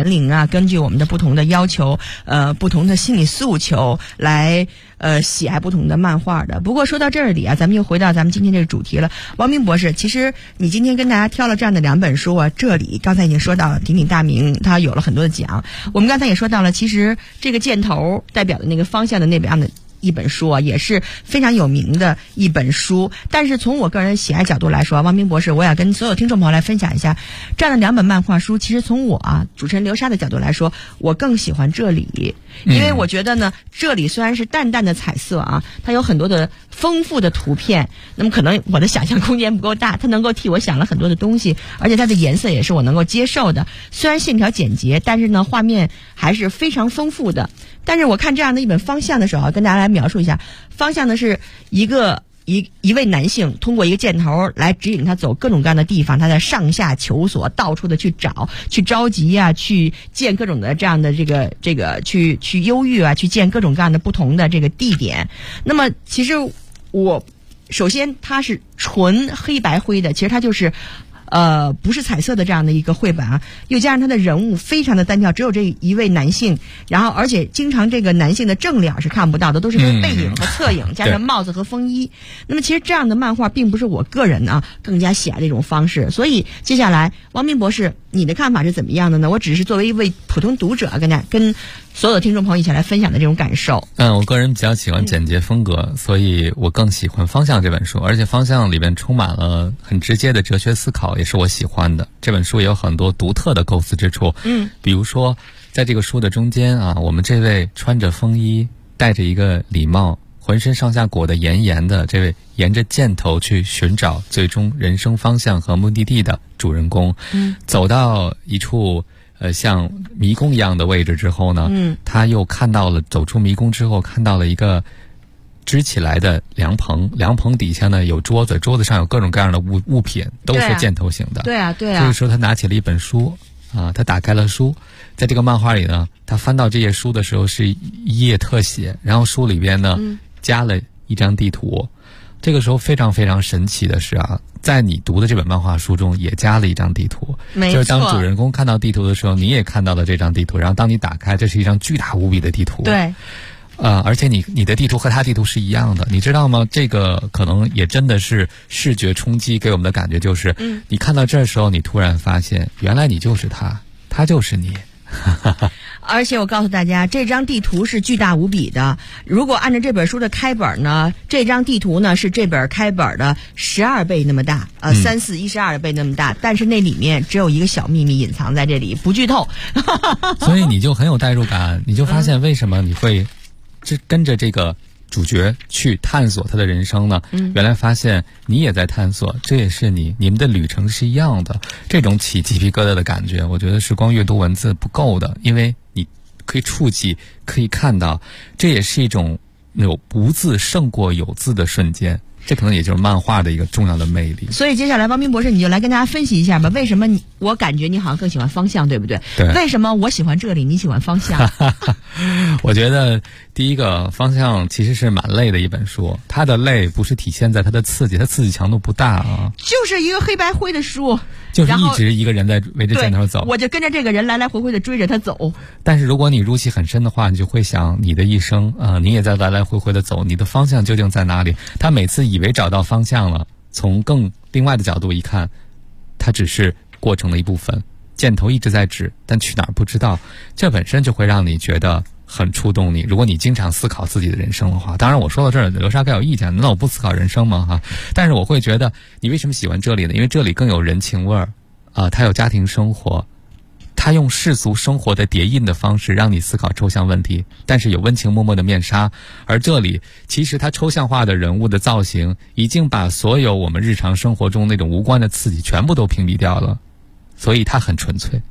年龄啊，根据我们的不同的要求，不同的心理诉求来喜爱不同的漫画的。不过说到这里啊，咱们又回到咱们今天这个主题了。王明博士，其实你今天跟大家挑了这样的2本书啊，这里刚才已经说到了鼎鼎大名，他有了很多的奖。我们刚才也说到了，其实这个箭头代表的那个方向的那样的一本书啊，也是非常有名的一本书。但是从我个人喜爱角度来说，王明博士，我要跟所有听众朋友来分享一下这样的2本漫画书。其实从我主持人刘莎的角度来说，我更喜欢这里，因为我觉得呢，这里虽然是淡淡的彩色啊，它有很多的丰富的图片，那么可能我的想象空间不够大，它能够替我想了很多的东西，而且它的颜色也是我能够接受的。虽然线条简洁，但是呢，画面还是非常丰富的。但是我看这样的一本方向的时候，跟大家来描述一下，方向呢是一位男性通过一个箭头来指引他走各种各样的地方，他在上下求索，到处的去找，去着急啊，去见各种的这样的这个去忧郁啊，去见各种各样的不同的这个地点。那么其实首先它是纯黑白灰的，其实它就是不是彩色的这样的一个绘本啊，又加上他的人物非常的单调，只有这一位男性，然后而且经常这个男性的正脸是看不到的，都是他的背影和侧影，加上帽子和风衣。那么其实这样的漫画并不是我个人更加喜爱的一种方式。所以接下来王明博士，你的看法是怎么样的呢？我只是作为一位普通读者跟所有的听众朋友一起来分享的这种感受。 我个人比较喜欢简洁风格，所以我更喜欢《方向》这本书，而且《方向》里面充满了很直接的哲学思考，也是我喜欢的。这本书也有很多独特的构思之处，比如说在这个书的中间我们这位穿着风衣，戴着一个礼帽，浑身上下裹得严严的这位沿着箭头去寻找最终人生方向和目的地的主人公，走到一处像迷宫一样的位置之后呢，他又走出迷宫之后看到了一个支起来的凉棚，凉棚底下呢有桌子，桌子上有各种各样的物品，都是箭头型的。对啊。所以说他拿起了一本书他打开了书，在这个漫画里呢，他翻到这页书的时候是一页特写，然后书里边呢加了一张地图。这个时候非常非常神奇的是在你读的这本漫画书中也加了一张地图，就是当主人公看到地图的时候，你也看到了这张地图，然后当你打开，这是一张巨大无比的地图。对。而且你的地图和他地图是一样的，你知道吗？这个可能也真的是视觉冲击给我们的感觉，就是你看到这儿时候，你突然发现原来你就是他，他就是你。 而且我告诉大家，这张地图是巨大无比的。如果按照这本书的开本呢，这张地图呢是这本开本的12倍那么大，3、4、12倍那么大，但是那里面只有一个小秘密隐藏在这里，不剧透。 所以你就很有代入感，你就发现为什么你会跟着这个主角去探索他的人生呢？原来发现你也在探索，这也是你们的旅程是一样的。这种起鸡皮疙瘩的感觉，我觉得是光阅读文字不够的，因为你可以触及，可以看到，这也是一种有无字胜过有字的瞬间。这可能也就是漫画的一个重要的魅力。 所以接下来王明博士，你就来跟大家分析一下吧，为什么我感觉你好像更喜欢方向，对不对？ 对。 为什么我喜欢这里，你喜欢方向？ 我觉得第一个，方向其实是蛮累的一本书，它的累不是体现在它的刺激，它刺激强度不大就是一个黑白灰的书， 就是一直一个人在围着箭头走， 我就跟着这个人来来回回的追着他走。 但是如果你入戏很深的话，你就会想你的一生你也在来来回回的走，你的方向究竟在哪里？他每次以为找到方向了，从另外的角度一看，它只是过程的一部分，箭头一直在指，但去哪儿不知道，这本身就会让你觉得很触动你。如果你经常思考自己的人生的话，当然我说到这儿，刘莎该有意见，那我不思考人生吗？但是我会觉得，你为什么喜欢这里呢？因为这里更有人情味儿它有家庭生活，它用世俗生活的叠印的方式让你思考抽象问题，但是有温情脉脉的面纱。而这里其实它抽象化的人物的造型已经把所有我们日常生活中那种无关的刺激全部都屏蔽掉了，所以它很纯粹。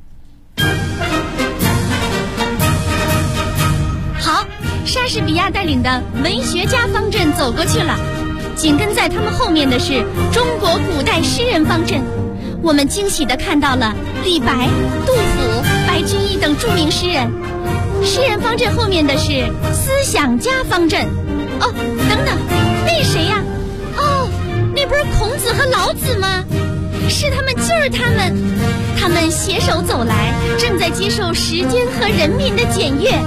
好，莎士比亚带领的文学家方阵走过去了，紧跟在他们后面的是中国古代诗人方阵。我们惊喜地看到了李白、杜甫、白居易等著名诗人。诗人方阵后面的是思想家方阵。等等，那谁呀？那不是孔子和老子吗？ 是他们，就是他们，他们携手走来，正在接受时间和人民的检阅。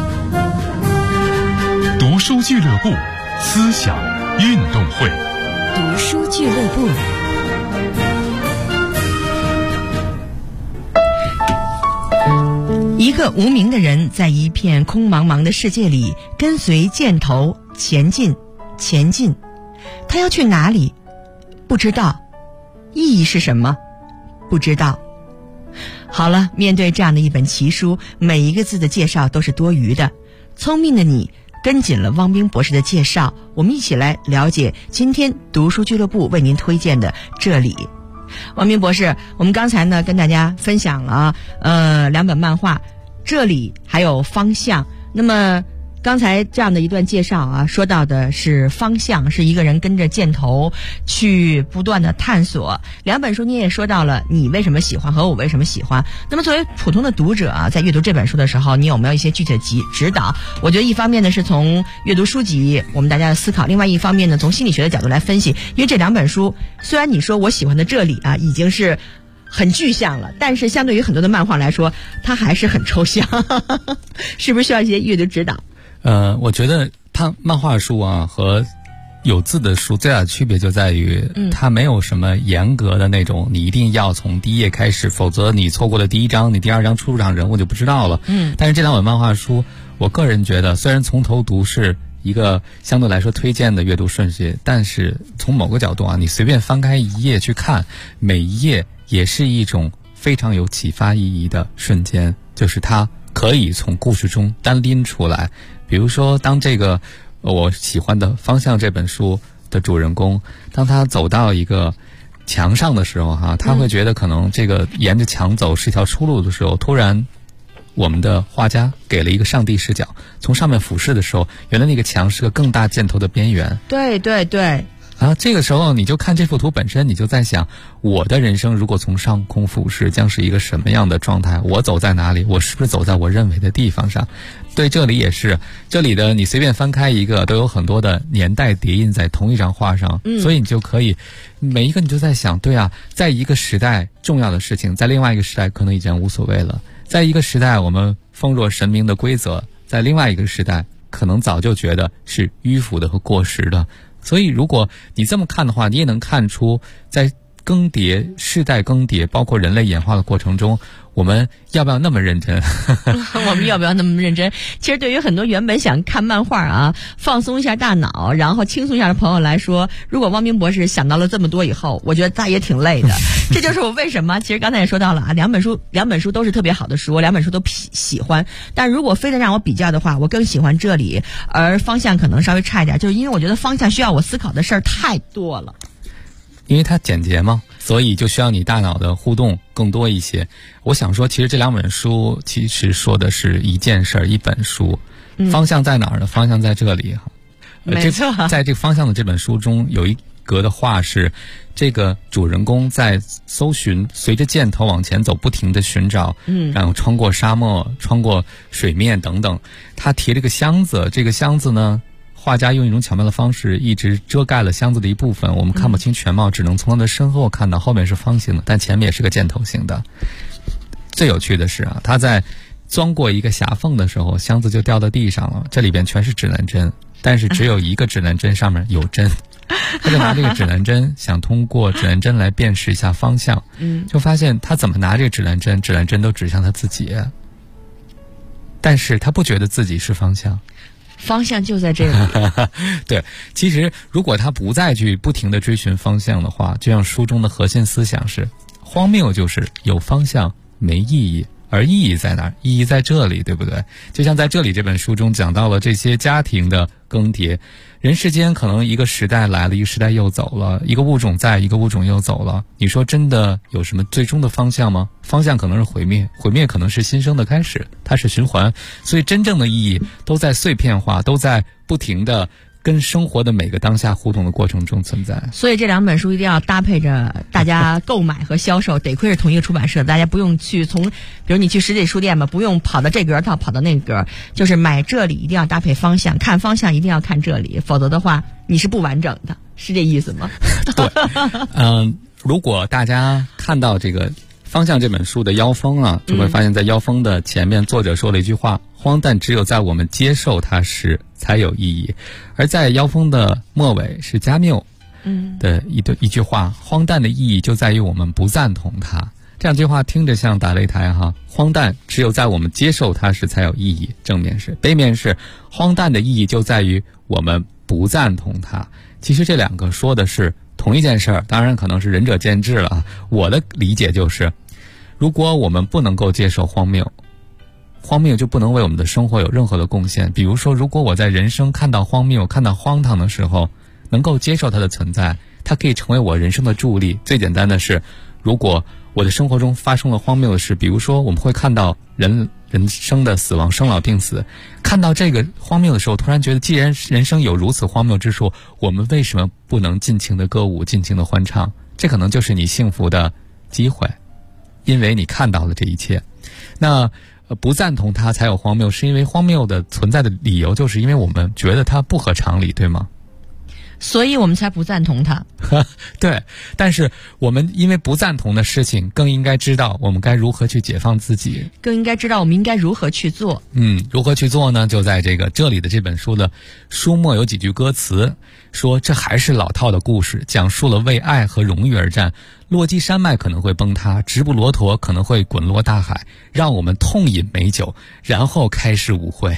读书俱乐部思想运动会， 读书俱乐部。 一个无名的人在一片空茫茫的世界里跟随箭头前进，前进。他要去哪里？不知道。意义是什么？不知道。好了，面对这样的一本奇书，每一个字的介绍都是多余的。聪明的你跟紧了汪冰博士的介绍，我们一起来了解今天读书俱乐部为您推荐的这里。汪冰博士，我们刚才呢跟大家分享了2本漫画，这里还有方向。那么刚才这样的一段介绍啊，说到的是方向，是一个人跟着箭头去不断的探索。2本书你也说到了你为什么喜欢和我为什么喜欢。那么作为普通的读者啊，在阅读这本书的时候，你有没有一些具体的指导？我觉得一方面呢是从阅读书籍我们大家的思考，另外一方面呢从心理学的角度来分析。因为这2本书虽然你说我喜欢的这里啊已经是很具象了，但是相对于很多的漫画来说它还是很抽象是不是需要一些阅读指导？ 我觉得漫画书啊和有字的书最大的区别就在于，它没有什么严格的那种你一定要从第一页开始，否则你错过了第1章，你第2章出场人物就不知道了。但是这2本漫画书，我个人觉得虽然从头读是一个相对来说推荐的阅读顺序，但是从某个角度啊，你随便翻开一页去看，每一页也是一种非常有启发意义的瞬间，就是它可以从故事中单拎出来。比如说当这个我喜欢的《方向》这本书的主人公，当他走到一个墙上的时候他会觉得可能这个沿着墙走是一条出路的时候，突然我们的画家给了一个上帝视角，从上面俯视的时候，原来那个墙是个更大箭头的边缘。 对对对。 这个时候你就看这幅图本身，你就在想，我的人生如果从上空俯视将是一个什么样的状态，我走在哪里，我是不是走在我认为的地方上。对，这里也是，这里的你随便翻开一个都有很多的年代叠印在同一张画上，所以你就可以每一个你就在想，对啊，在一个时代重要的事情，在另外一个时代可能已经无所谓了，在一个时代我们奉若神明的规则，在另外一个时代可能早就觉得是迂腐的和过时的。所以如果你这么看的话，你也能看出在更迭世代更迭包括人类演化的过程中，我们要不要那么认真我们要不要那么认真？其实对于很多原本想看漫画啊放松一下大脑然后轻松一下的朋友来说，如果汪冰博士想到了这么多以后，我觉得他也挺累的这就是我为什么其实刚才也说到了啊，2本书都是特别好的书，2本书都喜欢，但如果非得让我比较的话，我更喜欢这里，而方向可能稍微差一点，就是因为我觉得方向需要我思考的事儿太多了。 因为它简洁嘛，所以就需要你大脑的互动更多一些。我想说，其实这2本书其实说的是一件事儿，一本书。方向在哪儿呢？方向在这里。 没错。 在这个方向的这本书中，有一格的画是这个主人公在搜寻，随着箭头往前走，不停地寻找，然后穿过沙漠，穿过水面等等。他提了个箱子，这个箱子呢，画家用一种巧妙的方式一直遮盖了箱子的一部分，我们看不清全貌，只能从他的身后看到后面是方形的，但前面也是个箭头形的。最有趣的是啊，他在钻过一个狭缝的时候，箱子就掉到地上了，这里边全是指南针，但是只有一个指南针上面有针他就拿这个指南针想通过指南针来辨识一下方向，就发现他怎么拿这个指南针，指南针都指向他自己，但是他不觉得自己是方向， 方向就在这里对，其实如果他不再去不停地追寻方向的话，就像书中的核心思想是，荒谬就是有方向没意义，而意义在哪儿？意义在这里，对不对？就像在这里这本书中讲到了这些家庭的更迭，人世间可能一个时代来了，一个时代又走了，一个物种在，一个物种又走了，你说真的有什么最终的方向吗？方向可能是毁灭，毁灭可能是新生的开始，它是循环，所以真正的意义都在碎片化，都在不停的跟生活的每个当下互动的过程中存在。 所以这2本书一定要搭配着大家购买和销售得亏是同一个出版社，大家不用去从比如你去实体书店嘛，不用跑到这格跑到那格，就是买这里一定要搭配方向，看方向一定要看这里，否则的话你是不完整的， 是这意思吗？ 对，如果大家看到这个《方向》这本书的腰封啊，就会发现在腰封的前面，作者说了一句话：荒诞只有在我们接受它时才有意义。而在腰封的末尾是加缪的一句话：荒诞的意义就在于我们不赞同它。这两句话听着像打擂台哈，荒诞只有在我们接受它时才有意义，正面是，背面是荒诞的意义就在于我们不赞同它。其实这两个说的是同一件事儿，当然可能是仁者见智了啊。我的理解就是，如果我们不能够接受荒谬，荒谬就不能为我们的生活有任何的贡献。比如说，如果我在人生看到荒谬、看到荒唐的时候，能够接受它的存在，它可以成为我人生的助力。最简单的是，如果我的生活中发生了荒谬的事，比如说我们会看到人生的死亡、生老病死，看到这个荒谬的时候，突然觉得既然人生有如此荒谬之处，我们为什么不能尽情的歌舞、尽情的欢唱？这可能就是你幸福的机会，因为你看到了这一切。那不赞同它才有荒谬，是因为荒谬的存在的理由就是因为我们觉得它不合常理，对吗？ 所以我们才不赞同它。 对，但是我们因为不赞同的事情，更应该知道我们该如何去解放自己， 更应该知道我们应该如何去做。 如何去做呢？就在这里的这本书的书末有几句歌词，说这还是老套的故事，讲述了为爱和荣誉而战。落基山脉可能会崩塌，直布罗陀可能会滚落大海，让我们痛饮美酒，然后开始舞会。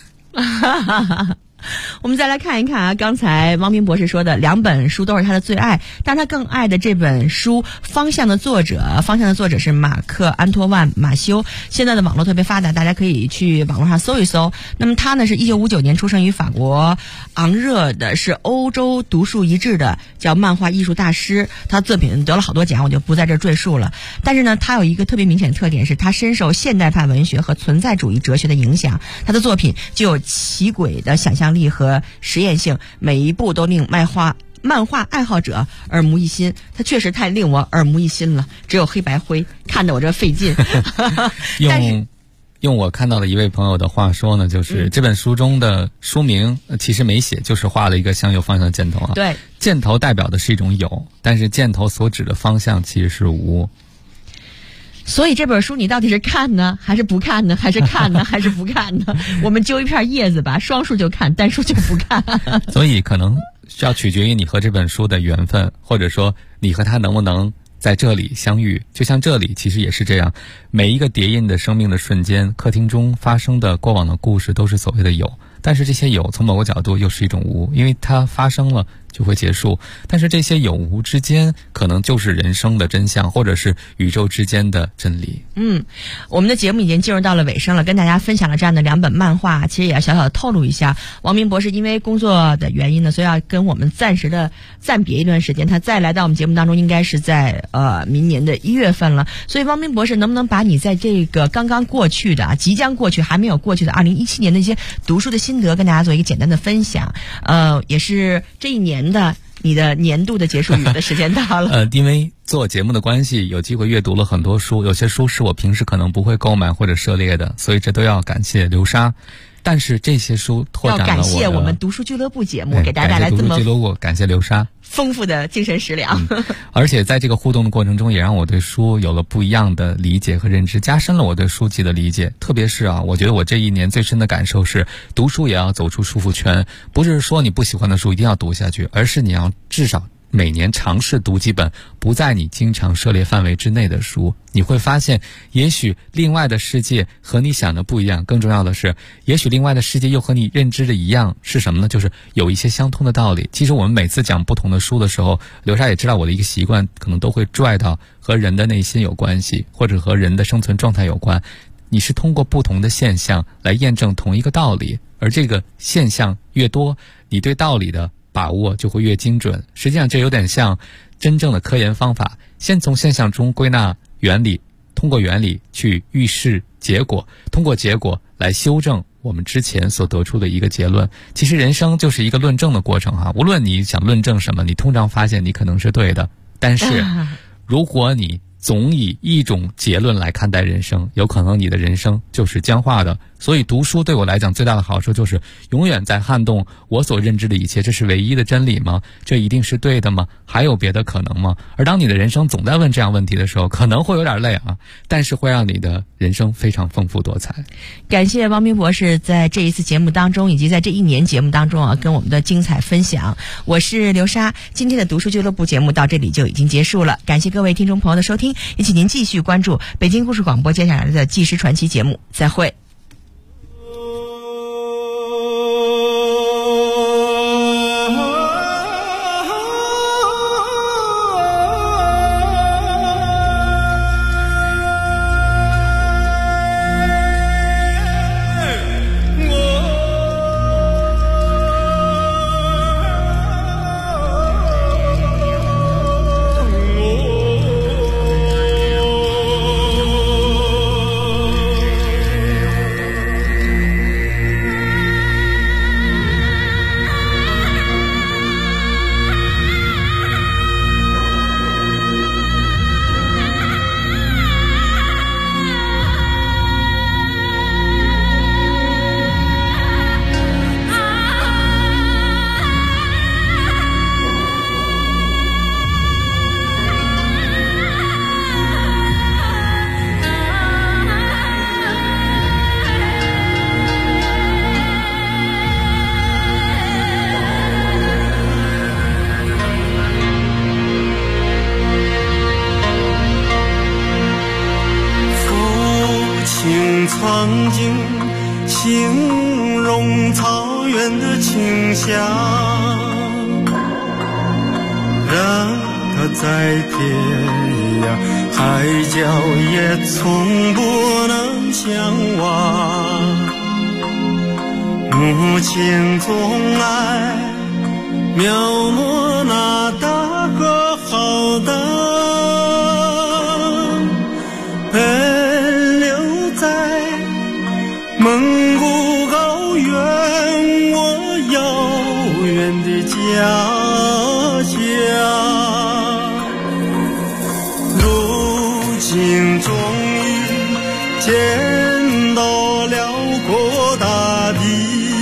我们再来看一看啊，刚才汪斌博士说的两本书都是他的最爱，但他更爱的这本书《方向》的作者是马克·安托万·马修。现在的网络特别发达，大家可以去网络上搜一搜。那么他呢是1959年出生于法国昂热的，是欧洲独树一帜的叫漫画艺术大师。他作品得了好多奖，我就不在这赘述了。但是呢，他有一个特别明显的特点，是他深受现代派文学和存在主义哲学的影响。他的作品具有奇诡的想象力和实验性，每一部都令漫画爱好者耳目一新。它确实太令我耳目一新了，只有黑白灰，看得我这费劲。 用我看到的一位朋友的话说呢，就是这本书中的书名其实没写，就是画了一个向右方向的箭头啊。 对，箭头代表的是一种有，但是箭头所指的方向其实是无。 所以这本书你到底是看呢，还是不看呢，还是看呢，还是不看呢？我们揪一片叶子吧，双数就看，单数就不看。 所以可能需要取决于你和这本书的缘分，或者说你和它能不能在这里相遇。就像这里其实也是这样，每一个叠印的生命的瞬间，客厅中发生的过往的故事都是所谓的有，但是这些有从某个角度又是一种无，因为它发生了就会结束，但是这些有无之间可能就是人生的真相，或者是宇宙之间的真理。 我们的节目已经进入到了尾声了，跟大家分享了这样的两本漫画，其实也要小小的透露一下，王明博士因为工作的原因呢，所以要跟我们暂时的暂别一段时间，他再来到我们节目当中应该是在明年的1月份了。所以王明博士能不能把你在这个刚刚过去的即将过去还没有过去的2017年的一些读书的心得跟大家做一个简单的分享，也是这一年的你的年度的结束语的时间到了。 因为做节目的关系，有机会阅读了很多书，有些书是我平时可能不会购买或者涉猎的，所以这都要感谢流沙。但是这些书拓展了要感谢我们读书俱乐部节目，给大家带来这么感谢流沙丰富的精神食粮。 而且在这个互动的过程中，也让我对书有了不一样的理解和认知，加深了我对书籍的理解。特别是我觉得我这一年最深的感受是，读书也要走出束缚圈，不是说你不喜欢的书一定要读下去，而是你要至少每年尝试读几本不在你经常涉猎范围之内的书，你会发现也许另外的世界和你想的不一样，更重要的是也许另外的世界又和你认知的一样，是什么呢？就是有一些相通的道理。其实我们每次讲不同的书的时候，流沙也知道我的一个习惯，可能都会拽到和人的内心有关系，或者和人的生存状态有关。你是通过不同的现象来验证同一个道理，而这个现象越多，你对道理的把握就会越精准。实际上这有点像真正的科研方法，先从现象中归纳原理，通过原理去预示结果，通过结果来修正我们之前所得出的一个结论。其实人生就是一个论证的过程无论你想论证什么，你通常发现你可能是对的，但是如果你总以一种结论来看待人生，有可能你的人生就是僵化的， 所以读书对我来讲最大的好处就是永远在撼动我所认知的一切。这是唯一的真理吗？这一定是对的吗？还有别的可能吗？而当你的人生总在问这样问题的时候，可能会有点累啊，但是会让你的人生非常丰富多彩。 感谢汪明博士在这一次节目当中以及在这一年节目当中啊，跟我们的精彩分享。我是刘莎，今天的读书俱乐部节目到这里就已经结束了，感谢各位听众朋友的收听，也请您继续关注北京故事广播接下来的纪实传奇节目，再会。 曾经形容草原的清香，让它在天涯海角也从不能相忘。母亲总爱描摹那大河浩荡，奔流在蒙古高原，我遥远的家乡。如今终于见到辽阔大地，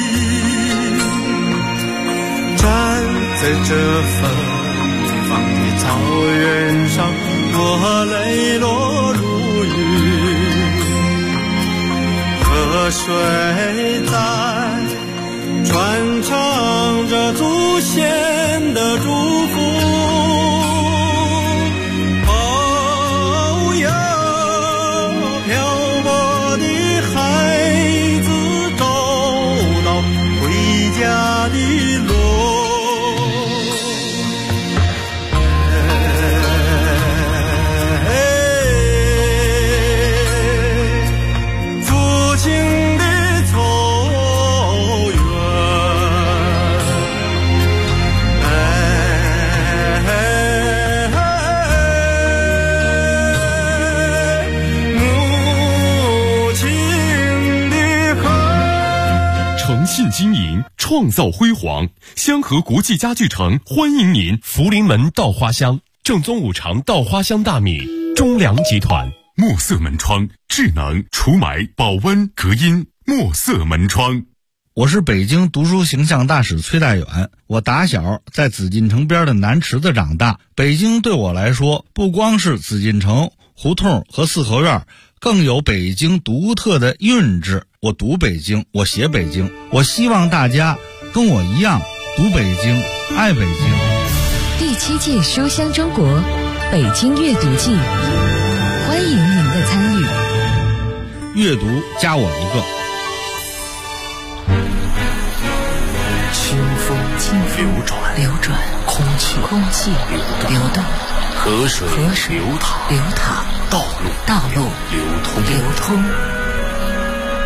站在这芬芳的草原上，我泪落如雨。河水在传唱着祖先的祝福，哦哟，漂泊的孩子找到回家的路。 经营创造辉煌，香河国际家具城欢迎您。福临门稻花香，正宗五常稻花香大米，中粮集团。墨色门窗，智能除霾、保温、隔音。墨色门窗。 我是北京读书形象大使崔大远，我打小在紫禁城边的南池子长大。北京对我来说，不光是紫禁城、胡同和四合院，更有北京独特的韵致。我读北京，我写北京，我希望大家跟我一样读北京，爱北京。 第7届书香中国北京阅读季，欢迎您的参与。 阅读加我一个。 清风流转，空气流动，河水流淌，道路流通。